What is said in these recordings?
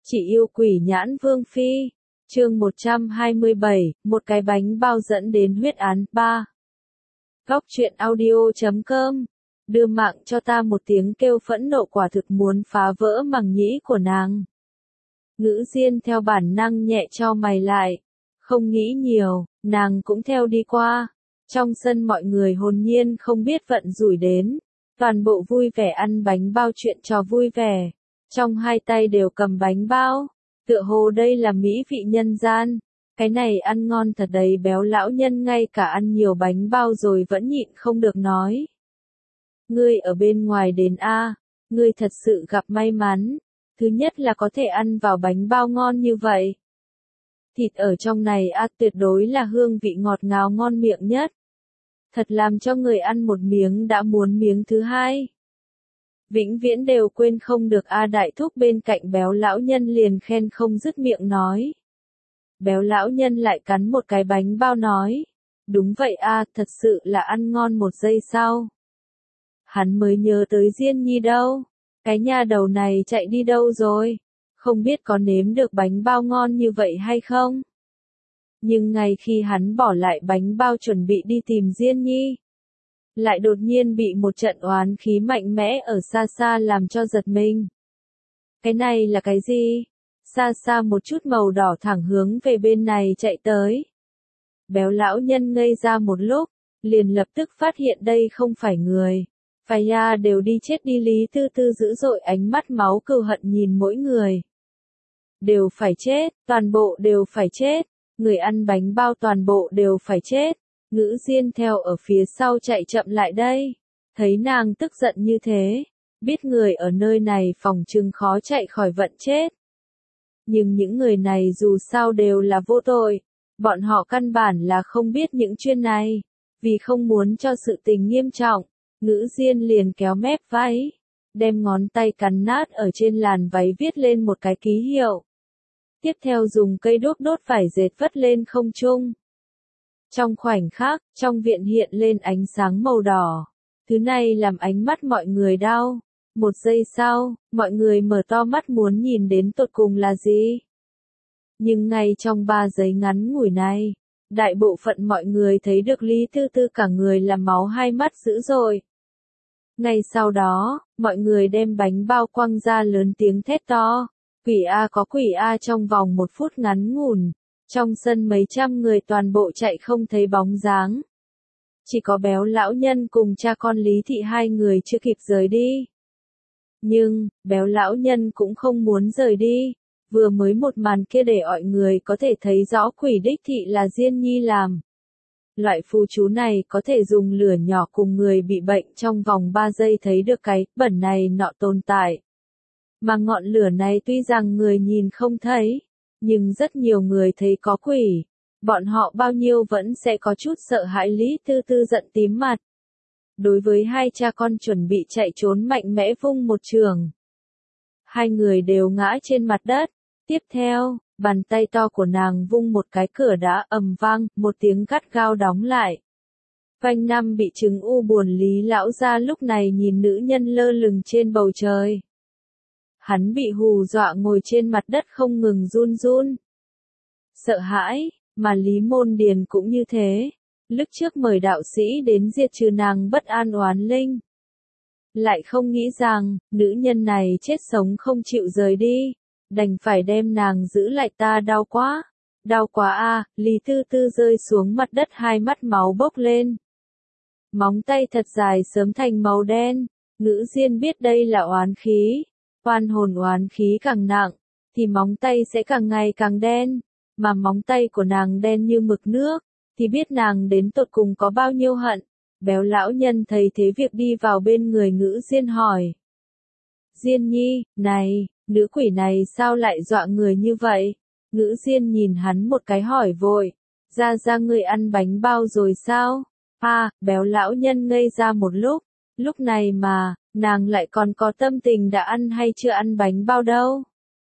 Chị yêu quỷ nhãn vương phi. Chương 127, một cái bánh bao dẫn đến huyết án 3. Góc truyện audio.com. Đưa mạng cho ta một tiếng kêu phẫn nộ quả thực muốn phá vỡ màng nhĩ của nàng. Ngữ Diên theo bản năng nhẹ cho mày lại. Không nghĩ nhiều, nàng cũng theo đi qua. Trong sân mọi người hồn nhiên không biết vận rủi đến. Toàn bộ vui vẻ ăn bánh bao chuyện trò vui vẻ. Trong hai tay đều cầm bánh bao. Tựa hồ đây là mỹ vị nhân gian. Cái này ăn ngon thật đấy, béo lão nhân ngay cả ăn nhiều bánh bao rồi vẫn nhịn không được nói. Ngươi ở bên ngoài đến a, ngươi thật sự gặp may mắn. Thứ nhất là có thể ăn vào bánh bao ngon như vậy. Thịt ở trong này tuyệt đối là hương vị ngọt ngào ngon miệng nhất. Thật làm cho người ăn một miếng đã muốn miếng thứ hai. Vĩnh viễn đều quên không được đại thúc bên cạnh béo lão nhân liền khen không dứt miệng nói. Béo lão nhân lại cắn một cái bánh bao nói. Đúng vậy thật sự là ăn ngon. Một giây sau. Hắn mới nhớ tới Diên Nhi đâu. Cái nhà đầu này chạy đi đâu rồi? Không biết có nếm được bánh bao ngon như vậy hay không? Nhưng ngay khi hắn bỏ lại bánh bao chuẩn bị đi tìm Diên Nhi, lại đột nhiên bị một trận oán khí mạnh mẽ ở xa xa làm cho giật mình. Cái này là cái gì? Xa xa một chút màu đỏ thẳng hướng về bên này chạy tới. Béo lão nhân ngây ra một lúc, liền lập tức phát hiện đây không phải người. Phải đều đi chết đi. Lý Tư Tư dữ dội ánh mắt máu cừu hận nhìn mỗi người. Đều phải chết, toàn bộ đều phải chết. Người ăn bánh bao toàn bộ đều phải chết. Ngữ Diên theo ở phía sau chạy chậm lại đây. Thấy nàng tức giận như thế, biết người ở nơi này phòng chừng khó chạy khỏi vận chết. Nhưng những người này dù sao đều là vô tội. Bọn họ căn bản là không biết những chuyện này. Vì không muốn cho sự tình nghiêm trọng, Ngữ Diên liền kéo mép váy, đem ngón tay cắn nát ở trên làn váy viết lên một cái ký hiệu. Tiếp theo dùng cây đốt đốt vải dệt vất lên không trung. Trong khoảnh khắc, trong viện hiện lên ánh sáng màu đỏ. Thứ này làm ánh mắt mọi người đau. Một giây sau, mọi người mở to mắt muốn nhìn đến tột cùng là gì. Nhưng ngay trong 3 giây ngắn ngủi này, đại bộ phận mọi người thấy được Lý Tư Tư cả người làm máu hai mắt dữ dội. Ngay sau đó, mọi người đem bánh bao quăng ra lớn tiếng thét to. Quỷ có quỷ trong vòng 1 phút ngắn ngủn. Trong sân mấy trăm người toàn bộ chạy không thấy bóng dáng. Chỉ có béo lão nhân cùng cha con Lý Thị hai người chưa kịp rời đi. Nhưng, béo lão nhân cũng không muốn rời đi. Vừa mới một màn kia để mọi người có thể thấy rõ quỷ đích thị là Diên Nhi làm. Loại phù chú này có thể dùng lửa nhỏ cùng người bị bệnh trong vòng 3 giây thấy được cái bẩn này nọ tồn tại. Mà ngọn lửa này tuy rằng người nhìn không thấy, nhưng rất nhiều người thấy có quỷ. Bọn họ bao nhiêu vẫn sẽ có chút sợ hãi. Lý Tư Tư giận tím mặt. Đối với hai cha con chuẩn bị chạy trốn mạnh mẽ vung một chưởng. Hai người đều ngã trên mặt đất. Tiếp theo, bàn tay to của nàng vung một cái cửa đá ầm vang, một tiếng gắt gao đóng lại. Vanh Năm bị chứng u buồn Lý lão gia lúc này nhìn nữ nhân lơ lửng trên bầu trời. Hắn bị hù dọa ngồi trên mặt đất không ngừng run run. Sợ hãi, mà Lý Môn Điền cũng như thế. Lúc trước mời đạo sĩ đến diệt trừ nàng bất an oán linh. Lại không nghĩ rằng, nữ nhân này chết sống không chịu rời đi. Đành phải đem nàng giữ lại. Ta đau quá. Đau quá Lý Tư Tư rơi xuống mặt đất hai mắt máu bốc lên. Móng tay thật dài sớm thành màu đen. Ngữ Diên biết đây là oán khí. Oan hồn oán khí càng nặng, thì móng tay sẽ càng ngày càng đen. Mà móng tay của nàng đen như mực nước, thì biết nàng đến tột cùng có bao nhiêu hận. Béo lão nhân thấy thế việc đi vào bên người Ngữ Diên hỏi. Diên Nhi, này, nữ quỷ này sao lại dọa người như vậy? Ngữ Diên nhìn hắn một cái hỏi vội. Ra người ăn bánh bao rồi sao? Béo lão nhân ngây ra một lúc. Lúc này mà, nàng lại còn có tâm tình đã ăn hay chưa ăn bánh bao đâu.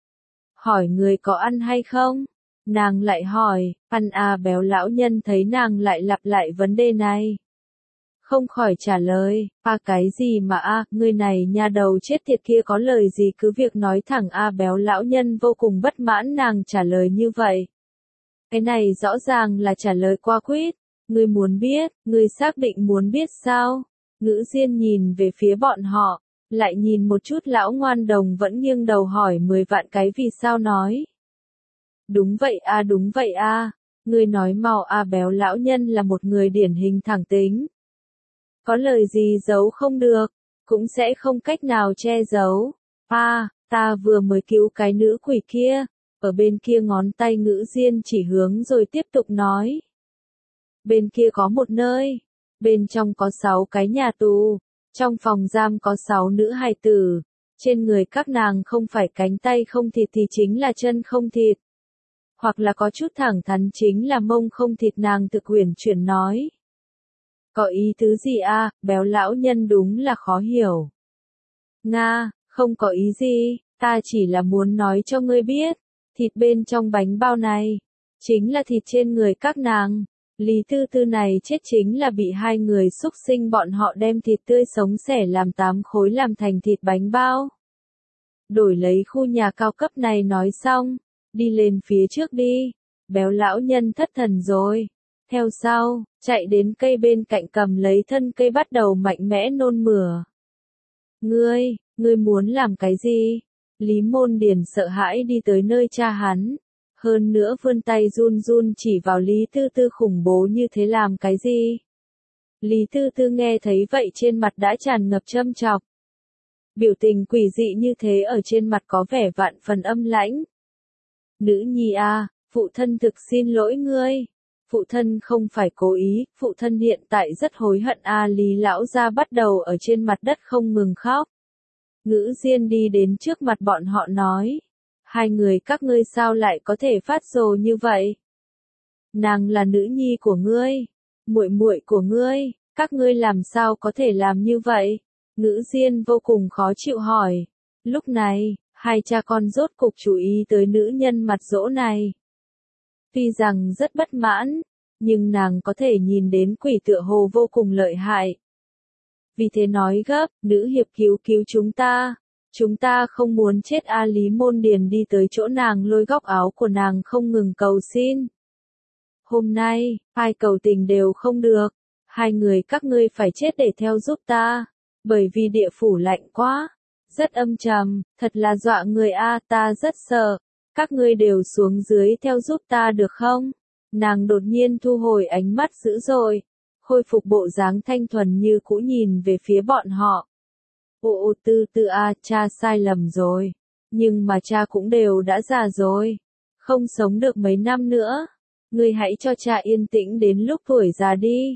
Hỏi người có ăn hay không? Nàng lại hỏi, ăn béo lão nhân thấy nàng lại lặp lại vấn đề này. không khỏi trả lời, cái gì mà ngươi này nha đầu chết tiệt kia có lời gì cứ việc nói thẳng béo lão nhân vô cùng bất mãn nàng trả lời như vậy. Cái này rõ ràng là trả lời qua quýt, ngươi muốn biết, ngươi xác định muốn biết sao? Ngữ Diên nhìn về phía bọn họ, lại nhìn một chút lão ngoan đồng vẫn nghiêng đầu hỏi 10 vạn cái vì sao nói. Đúng vậy ngươi nói mau béo lão nhân là một người điển hình thẳng tính. Có lời gì giấu không được, cũng sẽ không cách nào che giấu. Ta vừa mới cứu cái nữ quỷ kia, ở bên kia ngón tay Ngữ Diên chỉ hướng rồi tiếp tục nói. Bên kia có một nơi, bên trong có 6 cái nhà tù, trong phòng giam có 6 nữ hài tử, trên người các nàng không phải cánh tay không thịt thì chính là chân không thịt. Hoặc là có chút thẳng thắn chính là mông không thịt nàng thực huyền chuyển nói. Có ý tứ gì béo lão nhân đúng là khó hiểu. Nga, không có ý gì, ta chỉ là muốn nói cho ngươi biết, thịt bên trong bánh bao này, chính là thịt trên người các nàng. Lý Tư Tư này chết chính là bị 2 người xúc sinh bọn họ đem thịt tươi sống xẻ làm 8 khối làm thành thịt bánh bao. Đổi lấy khu nhà cao cấp này nói xong, đi lên phía trước đi, béo lão nhân thất thần rồi. Theo sau, chạy đến cây bên cạnh cầm lấy thân cây bắt đầu mạnh mẽ nôn mửa. Ngươi muốn làm cái gì? Lý Môn Điền sợ hãi đi tới nơi cha hắn. Hơn nữa vươn tay run run chỉ vào Lý Tư Tư khủng bố như thế làm cái gì? Lý Tư Tư nghe thấy vậy trên mặt đã tràn ngập châm chọc. Biểu tình quỷ dị như thế ở trên mặt có vẻ vạn phần âm lãnh. Nữ nhi phụ thân thực xin lỗi ngươi. Phụ thân không phải cố ý, phụ thân hiện tại rất hối hận Lý lão gia bắt đầu ở trên mặt đất không ngừng khóc. Ngữ Diên đi đến trước mặt bọn họ nói. 2 người các ngươi sao lại có thể phát rồ như vậy? Nàng là nữ nhi của ngươi, muội muội của ngươi, các ngươi làm sao có thể làm như vậy? Ngữ Diên vô cùng khó chịu hỏi. Lúc này, 2 cha con rốt cục chú ý tới nữ nhân mặt dỗ này. Tuy rằng rất bất mãn, nhưng nàng có thể nhìn đến quỷ tựa hồ vô cùng lợi hại. Vì thế nói gấp, nữ hiệp cứu chúng ta không muốn chết Lý Môn Điền đi tới chỗ nàng lôi góc áo của nàng không ngừng cầu xin. Hôm nay, ai cầu tình đều không được, 2 người các ngươi phải chết để theo giúp ta, bởi vì địa phủ lạnh quá, rất âm trầm, thật là dọa người ta rất sợ. Các ngươi đều xuống dưới theo giúp ta được không? Nàng đột nhiên thu hồi ánh mắt dữ dội, khôi phục bộ dáng thanh thuần như cũ nhìn về phía bọn họ. Tư Tư cha sai lầm rồi. Nhưng mà cha cũng đều đã già rồi. Không sống được mấy năm nữa. Ngươi hãy cho cha yên tĩnh đến lúc tuổi già đi.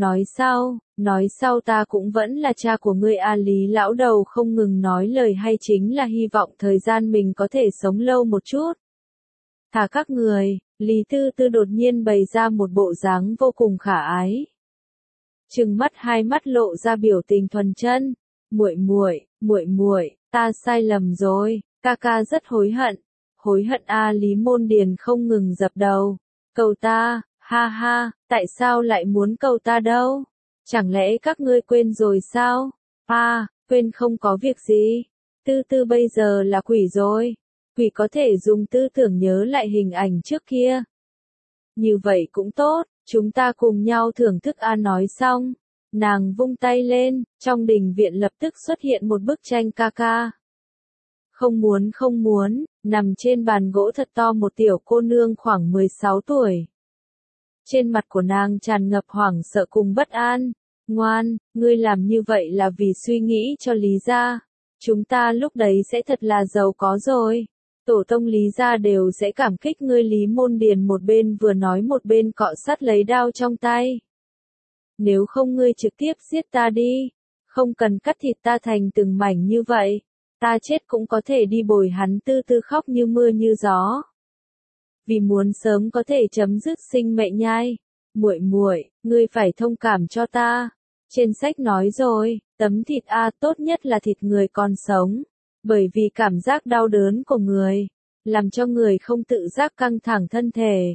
Nói sau ta cũng vẫn là cha của ngươi Lý lão đầu không ngừng nói lời hay chính là hy vọng thời gian mình có thể sống lâu một chút. Thả các người, Lý Tư Tư đột nhiên bày ra một bộ dáng vô cùng khả ái. Trừng mắt 2 mắt lộ ra biểu tình thuần chân. Muội muội, ta sai lầm rồi, ca rất hối hận Lý Môn Điền không ngừng dập đầu. Cầu ta, ha, tại sao lại muốn cầu ta đâu? Chẳng lẽ các ngươi quên rồi sao? Quên không có việc gì. Tư Tư bây giờ là quỷ rồi. Quỷ có thể dùng tư tưởng nhớ lại hình ảnh trước kia. Như vậy cũng tốt, chúng ta cùng nhau thưởng thức nói xong. Nàng vung tay lên, trong đình viện lập tức xuất hiện một bức tranh ca. Không muốn, nằm trên bàn gỗ thật to một tiểu cô nương khoảng 16 tuổi. Trên mặt của nàng tràn ngập hoảng sợ cùng bất an. Ngoan, ngươi làm như vậy là vì suy nghĩ cho Lý gia. Chúng ta lúc đấy sẽ thật là giàu có rồi. Tổ tông Lý gia đều sẽ cảm kích ngươi. Lý Môn Điền một bên vừa nói một bên cọ sắt lấy đao trong tay. Nếu không ngươi trực tiếp giết ta đi. Không cần cắt thịt ta thành từng mảnh như vậy. Ta chết cũng có thể đi bồi hắn. Tư Tư khóc như mưa như gió. Vì muốn sớm có thể chấm dứt sinh mệnh nhai. Muội, ngươi phải thông cảm cho ta. Trên sách nói rồi, tấm thịt tốt nhất là thịt người còn sống. Bởi vì cảm giác đau đớn của người, làm cho người không tự giác căng thẳng thân thể.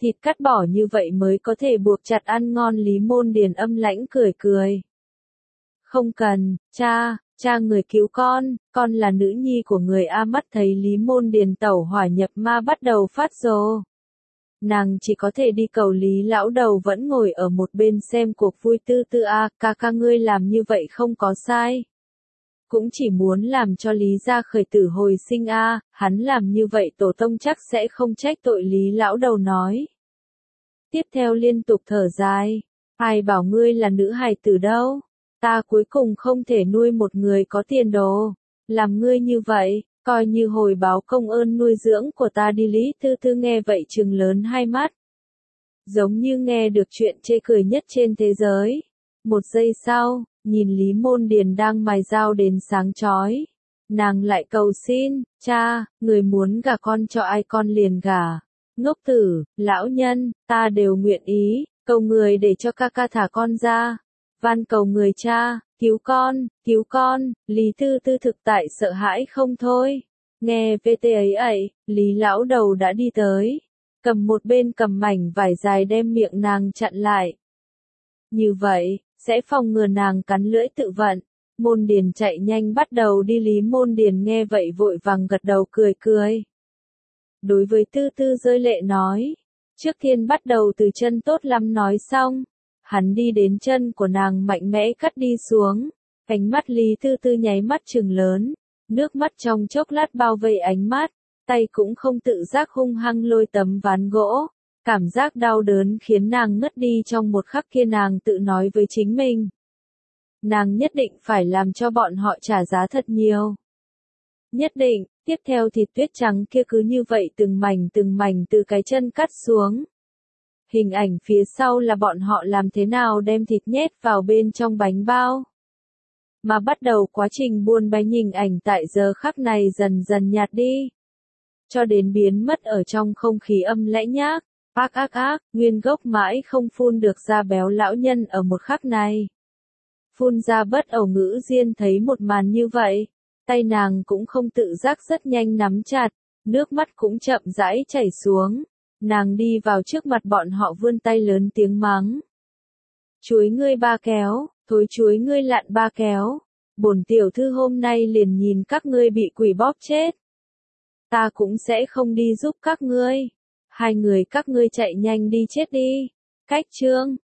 Thịt cắt bỏ như vậy mới có thể buộc chặt ăn ngon. Lý Môn Điền âm lãnh cười cười. Không cần, cha người cứu con là nữ nhi của người A. Mắt thấy Lý Môn Điền tẩu hỏa nhập ma bắt đầu phát rồ. Nàng chỉ có thể đi cầu Lý lão đầu vẫn ngồi ở một bên xem cuộc vui. Tư Tư a, ca ngươi làm như vậy không có sai. Cũng chỉ muốn làm cho Lý gia khởi tử hồi sinh a, hắn làm như vậy tổ tông chắc sẽ không trách tội. Lý lão đầu nói. Tiếp theo liên tục thở dài. Ai bảo ngươi là nữ hài tử đâu. Ta cuối cùng không thể nuôi một người có tiền đồ. Làm ngươi như vậy, coi như hồi báo công ơn nuôi dưỡng của ta đi. Lý Tư Tư nghe vậy trừng lớn hai mắt. Giống như nghe được chuyện chê cười nhất trên thế giới. Một giây sau, nhìn Lý Môn Điền đang mài dao đến sáng chói. Nàng lại cầu xin, cha, người muốn gả con cho ai con liền gả. Ngốc tử, lão nhân, ta đều nguyện ý, cầu người để cho ca ca thả con ra. Van cầu người cha, cứu con. Lý Tư Tư thực tại sợ hãi không thôi. Nghe VT ấy, Lý lão đầu đã đi tới. Cầm một bên cầm mảnh vải dài đem miệng nàng chặn lại. Như vậy, sẽ phòng ngừa nàng cắn lưỡi tự vận. Môn Điền chạy nhanh bắt đầu đi. Lý Môn Điền nghe vậy vội vàng gật đầu cười cười. Đối với Tư Tư rơi lệ nói. Trước tiên bắt đầu từ chân tốt lắm nói xong. Hắn đi đến chân của nàng mạnh mẽ cắt đi xuống. Ánh mắt Lý Tư Tư nháy mắt trừng lớn. Nước mắt trong chốc lát bao vây ánh mắt. Tay cũng không tự giác hung hăng lôi tấm ván gỗ. Cảm giác đau đớn khiến nàng ngất đi. Trong một khắc kia nàng tự nói với chính mình. Nàng nhất định phải làm cho bọn họ trả giá thật nhiều. Nhất định, tiếp theo thịt tuyết trắng kia cứ như vậy từng mảnh từ cái chân cắt xuống. Hình ảnh phía sau là bọn họ làm thế nào đem thịt nhét vào bên trong bánh bao. Mà bắt đầu quá trình buôn bánh hình ảnh tại giờ khắc này dần dần nhạt đi. Cho đến biến mất ở trong không khí âm lãnh nhác. Nguyên gốc mãi không phun được ra béo lão nhân ở một khắc này. Phun ra bất ẩu ngữ diên thấy một màn như vậy. Tay nàng cũng không tự giác rất nhanh nắm chặt. Nước mắt cũng chậm rãi chảy xuống. Nàng đi vào trước mặt bọn họ vươn tay lớn tiếng mắng. Chuối ngươi ba kéo, thối chuối ngươi lạn ba kéo. Bổn tiểu thư hôm nay liền nhìn các ngươi bị quỷ bóp chết. Ta cũng sẽ không đi giúp các ngươi. Hai người các ngươi chạy nhanh đi chết đi. Cách chương